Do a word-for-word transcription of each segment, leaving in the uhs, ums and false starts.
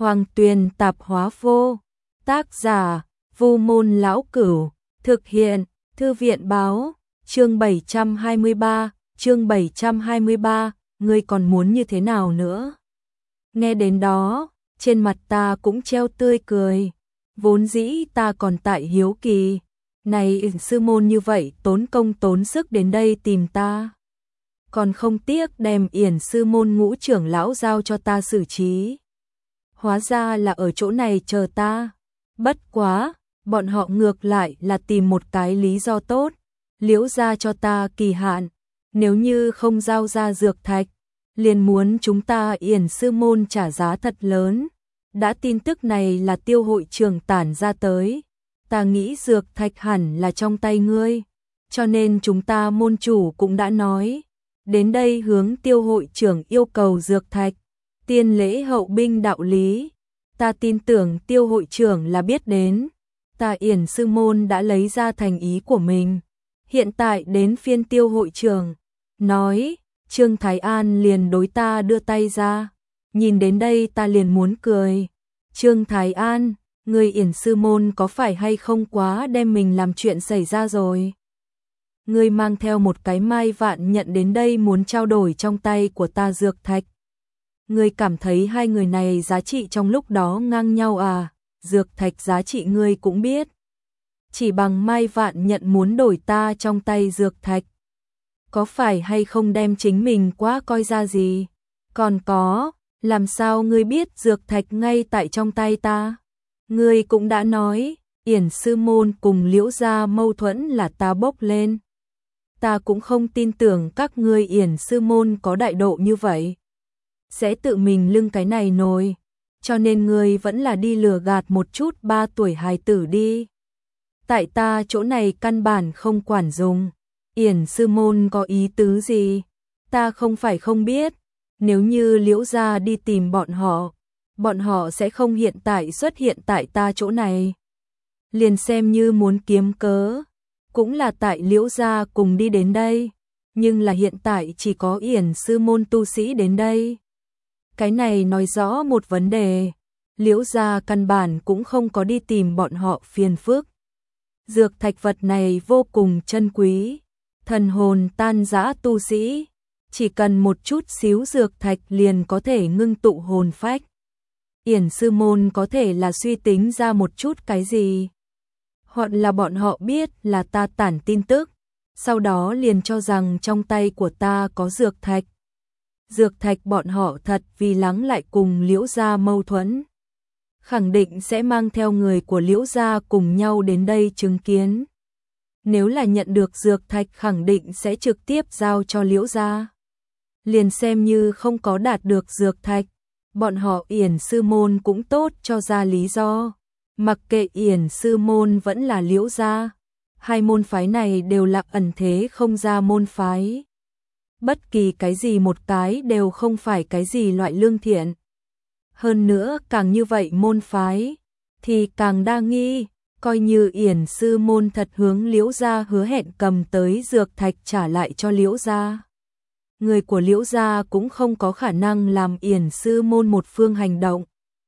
Hoàng Tuyền Tạp Hóa Vô. Tác giả Vu Môn Lão Cửu. Thực hiện Thư viện Báo. Chương bảy trăm hai mươi ba, chương bảy trăm hai mươi ba, ngươi còn muốn như thế nào nữa? Nghe đến đó, trên mặt ta cũng treo tươi cười. Vốn dĩ ta còn tại hiếu kỳ, này Yển sư môn như vậy tốn công tốn sức đến đây tìm ta, còn không tiếc đem Yển sư môn ngũ trưởng lão giao cho ta xử trí. Hóa ra là ở chỗ này chờ ta. Bất quá, bọn họ ngược lại là tìm một cái lý do tốt, Liễu gia cho ta kỳ hạn, nếu như không giao ra dược thạch, liền muốn chúng ta Yển sư môn trả giá thật lớn. Đã tin tức này là Tiêu hội trưởng tản ra tới, ta nghĩ dược thạch hẳn là trong tay ngươi, cho nên chúng ta môn chủ cũng đã nói, đến đây hướng Tiêu hội trưởng yêu cầu dược thạch, tiên lễ hậu binh đạo lý. Ta tin tưởng Tiêu hội trưởng là biết đến, ta Yển sư môn đã lấy ra thành ý của mình. Hiện tại đến phiên Tiêu hội trưởng, nói, Trương Thái An liền đối ta đưa tay ra. Nhìn đến đây ta liền muốn cười. Trương Thái An, người Yển sư môn có phải hay không quá đem mình làm chuyện xảy ra rồi? Ngươi mang theo một cái mai vạn nhận đến đây muốn trao đổi trong tay của ta dược thạch. Ngươi cảm thấy hai người này giá trị trong lúc đó ngang nhau à? Dược thạch giá trị ngươi cũng biết. Chỉ bằng mai vạn nhận muốn đổi ta trong tay dược thạch. Có phải hay không đem chính mình quá coi ra gì? Còn có, làm sao ngươi biết dược thạch ngay tại trong tay ta? Ngươi cũng đã nói, Yển sư môn cùng Liễu gia mâu thuẫn là ta bốc lên. Ta cũng không tin tưởng các ngươi Yển sư môn có đại độ như vậy, sẽ tự mình lưng cái này nồi, cho nên ngươi vẫn là đi lừa gạt một chút ba tuổi hài tử đi. Tại ta chỗ này căn bản không quản dùng. Yển sư môn có ý tứ gì? Ta không phải không biết, nếu như Liễu gia đi tìm bọn họ, bọn họ sẽ không hiện tại xuất hiện tại ta chỗ này. Liền xem như muốn kiếm cớ, cũng là tại Liễu gia cùng đi đến đây, nhưng là hiện tại chỉ có Yển sư môn tu sĩ đến đây. Cái này nói rõ một vấn đề, Liễu gia căn bản cũng không có đi tìm bọn họ phiền phức. Dược thạch vật này vô cùng chân quý, thần hồn tan rã tu sĩ, chỉ cần một chút xíu dược thạch liền có thể ngưng tụ hồn phách. Yển sư môn có thể là suy tính ra một chút cái gì, hoặc là bọn họ biết là ta tản tin tức, sau đó liền cho rằng trong tay của ta có dược thạch. Dược thạch bọn họ thật vì lắng lại cùng Liễu gia mâu thuẫn, khẳng định sẽ mang theo người của Liễu gia cùng nhau đến đây chứng kiến. Nếu là nhận được dược thạch khẳng định sẽ trực tiếp giao cho Liễu gia. Liền xem như không có đạt được dược thạch, bọn họ Yển sư môn cũng tốt cho ra lý do. Mặc kệ Yển sư môn vẫn là Liễu gia, hai môn phái này đều là ẩn thế không ra môn phái. Bất kỳ cái gì một cái đều không phải cái gì loại lương thiện. Hơn nữa càng như vậy môn phái thì càng đa nghi, coi như Yển sư môn thật hướng Liễu gia hứa hẹn cầm tới dược thạch trả lại cho Liễu gia, người của Liễu gia cũng không có khả năng làm Yển sư môn một phương hành động.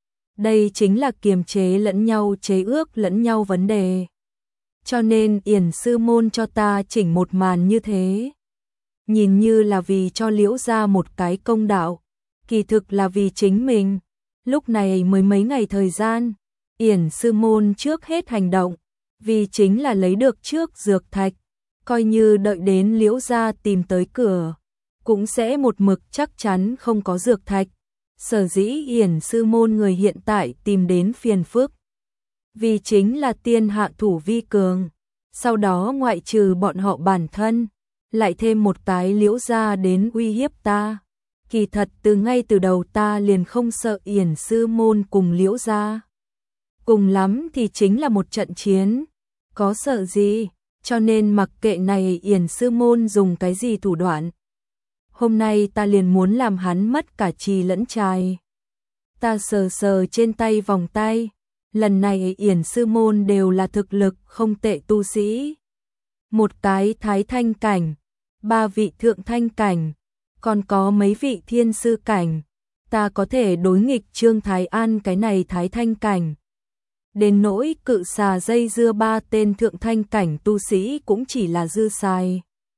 Đây chính là kiềm chế lẫn nhau, chế ước lẫn nhau vấn đề. Cho nên Yển sư môn cho ta chỉnh một màn như thế, nhìn như là vì cho Liễu gia một cái công đạo, kỳ thực là vì chính mình. Lúc này mới mấy ngày thời gian, Yển sư môn trước hết hành động, vì chính là lấy được trước dược thạch, coi như đợi đến Liễu gia tìm tới cửa, cũng sẽ một mực chắc chắn không có dược thạch. Sở dĩ Yển sư môn người hiện tại tìm đến phiền phức, vì chính là tiên hạ thủ vi cường, sau đó ngoại trừ bọn họ bản thân, lại thêm một cái Liễu gia đến uy hiếp ta. Kỳ thật từ ngay từ đầu ta liền không sợ Yển sư môn cùng Liễu gia, cùng lắm thì chính là một trận chiến, có sợ gì, cho nên mặc kệ này Yển sư môn dùng cái gì thủ đoạn, hôm nay ta liền muốn làm hắn mất cả trì lẫn trài. Ta sờ sờ trên tay vòng tay, lần này Yển sư môn đều là thực lực không tệ tu sĩ, một cái thái thanh cảnh, ba vị thượng thanh cảnh, còn có mấy vị thiên sư cảnh. ta có thể đối nghịch Trương Thái An cái này thái thanh cảnh. Đến nỗi cự xà dây dưa ba tên thượng thanh cảnh tu sĩ cũng chỉ là dư xài.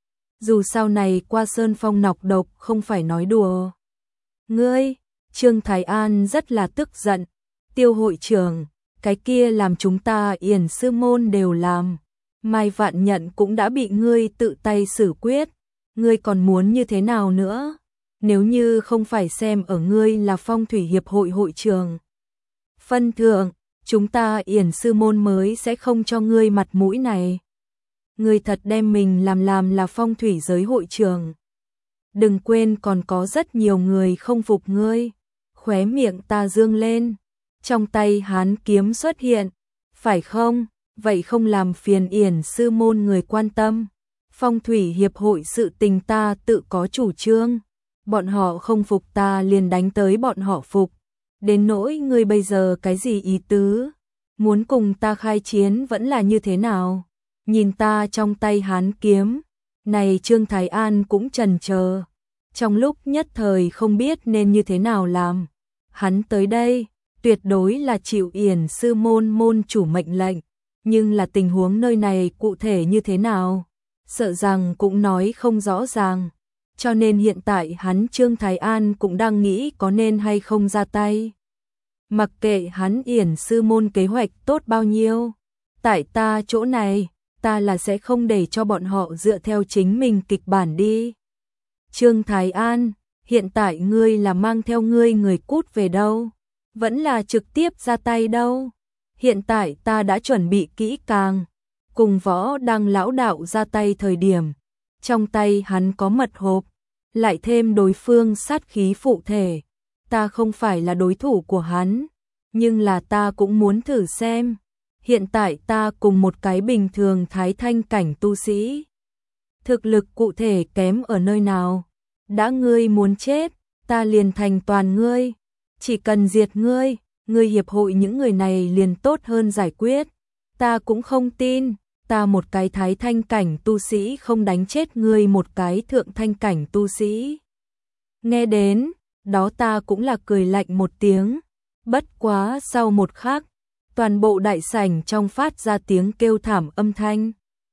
Dù sau này qua sơn phong nọc độc không phải nói đùa. Ngươi, Trương Thái An rất là tức giận. Tiêu hội trưởng, cái kia làm chúng ta Yển sư môn đều làm. Mai Vạn Nhận cũng đã bị ngươi tự tay xử quyết. Ngươi còn muốn như thế nào nữa? Nếu như không phải xem ở ngươi là phong thủy hiệp hội hội trưởng phân thượng, chúng ta Yển sư môn mới sẽ không cho ngươi mặt mũi này. Ngươi thật đem mình làm làm là phong thủy giới hội trưởng. Đừng quên còn có rất nhiều người không phục ngươi. Khóe miệng ta dương lên. Trong tay hán kiếm xuất hiện. Phải không? Vậy không làm phiền Yển sư môn người quan tâm. Phong thủy hiệp hội sự tình ta tự có chủ trương. Bọn họ không phục ta liền đánh tới bọn họ phục. Đến nỗi ngươi bây giờ cái gì ý tứ? Muốn cùng ta khai chiến vẫn là như thế nào? Nhìn ta trong tay hán kiếm. Này Trương Thái An cũng chần chờ. Trong lúc nhất thời không biết nên như thế nào làm. Hắn tới đây, tuyệt đối là chịu Yển sư môn môn chủ mệnh lệnh. Nhưng là tình huống nơi này cụ thể như thế nào? Sợ rằng cũng nói không rõ ràng. Cho nên hiện tại hắn Trương Thái An cũng đang nghĩ có nên hay không ra tay. Mặc kệ hắn Yển sư môn kế hoạch tốt bao nhiêu. Tại ta chỗ này, ta là sẽ không để cho bọn họ dựa theo chính mình kịch bản đi. Trương Thái An, hiện tại ngươi là mang theo ngươi người cút về đâu? Vẫn là trực tiếp ra tay đâu? Hiện tại ta đã chuẩn bị kỹ càng. Cùng Võ Đăng lão đạo ra tay thời điểm. Trong tay hắn có mật hộp. Lại thêm đối phương sát khí phụ thể. Ta không phải là đối thủ của hắn. Nhưng là ta cũng muốn thử xem. Hiện tại ta cùng một cái bình thường thái thanh cảnh tu sĩ. Thực lực cụ thể kém ở nơi nào? Đã ngươi muốn chết, ta liền thành toàn ngươi. Chỉ cần diệt ngươi, ngươi hiệp hội những người này liền tốt hơn giải quyết. Ta cũng không tin, ta một cái thái thanh cảnh tu sĩ không đánh chết ngươi một cái thượng thanh cảnh tu sĩ. Nghe đến, đó ta cũng là cười lạnh một tiếng. Bất quá sau một khắc, toàn bộ đại sảnh trong phát ra tiếng kêu thảm âm thanh.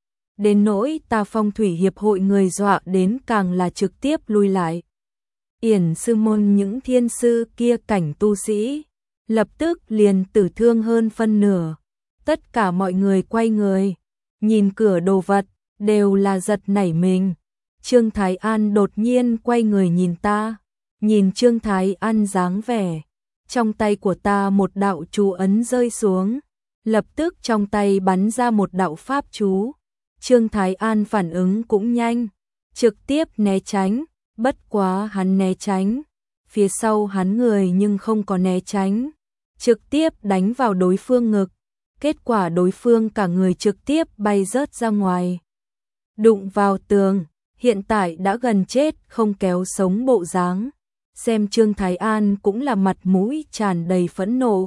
Đến nỗi ta phong thủy hiệp hội người dọa đến càng là trực tiếp lui lại. Yển sư môn những thiên sư kia cảnh tu sĩ, lập tức liền tử thương hơn phân nửa. Tất cả mọi người quay người, nhìn cửa đồ vật, đều là giật nảy mình. Trương Thái An đột nhiên quay người nhìn ta, nhìn Trương Thái An dáng vẻ. Trong tay của ta một đạo chú ấn rơi xuống, lập tức trong tay bắn ra một đạo pháp chú. Trương Thái An phản ứng cũng nhanh, trực tiếp né tránh, bất quá hắn né tránh, phía sau hắn người nhưng không có né tránh, trực tiếp đánh vào đối phương ngực, kết quả đối phương cả người trực tiếp bay rớt ra ngoài. Đụng vào tường, hiện tại đã gần chết không kéo sống bộ dáng. Xem Trương Thái An cũng là mặt mũi tràn đầy phẫn nộ.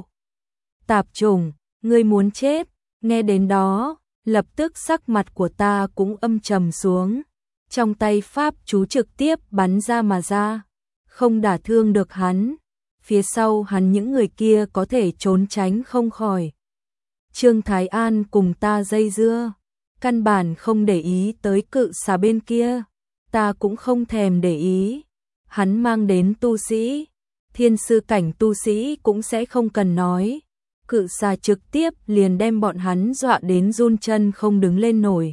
Tạp chủng, ngươi muốn chết, nghe đến đó, lập tức sắc mặt của ta cũng âm trầm xuống. Trong tay pháp chú trực tiếp bắn ra mà ra, không đả thương được hắn. Phía sau hắn những người kia có thể trốn tránh không khỏi. Trương Thái An cùng ta dây dưa, căn bản không để ý tới cự xà bên kia. Ta cũng không thèm để ý. Hắn mang đến tu sĩ, thiên sư cảnh tu sĩ cũng sẽ không cần nói. Cự xà trực tiếp liền đem bọn hắn dọa đến run chân không đứng lên nổi.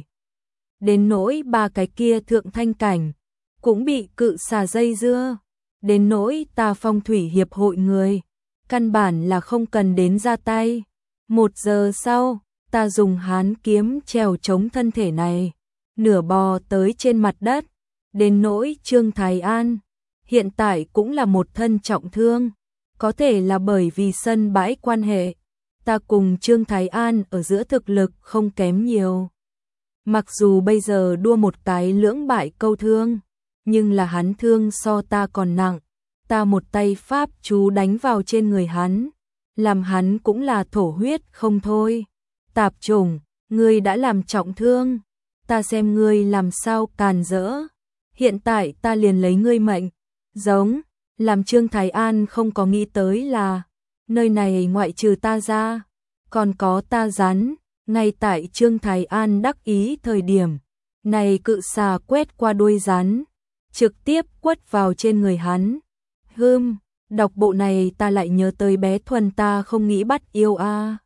Đến nỗi ba cái kia thượng thanh cảnh, cũng bị cự xà dây dưa. Đến nỗi ta phong thủy hiệp hội người, căn bản là không cần đến ra tay. Một giờ sau, ta dùng hán kiếm trèo chống thân thể này, nửa bò tới trên mặt đất. Đến nỗi Trương Thái An, hiện tại cũng là một thân trọng thương, có thể là bởi vì sân bãi quan hệ. Ta cùng Trương Thái An ở giữa thực lực không kém nhiều. Mặc dù bây giờ đua một cái lưỡng bại câu thương, nhưng là hắn thương so ta còn nặng. Ta một tay pháp chú đánh vào trên người hắn, làm hắn cũng là thổ huyết không thôi. Tạp chủng, ngươi đã làm trọng thương, ta xem ngươi làm sao càn rỡ. Hiện tại ta liền lấy ngươi mệnh. Giống, Làm Trương Thái An không có nghĩ tới là nơi này ngoại trừ ta ra, còn có ta rắn. Ngay tại Trương Thái An đắc ý thời điểm, này cự xà quét qua đuôi rắn, trực tiếp quất vào trên người hắn. Hừm, đọc bộ này ta lại nhớ tới bé Thuần ta không nghĩ bắt yêu a.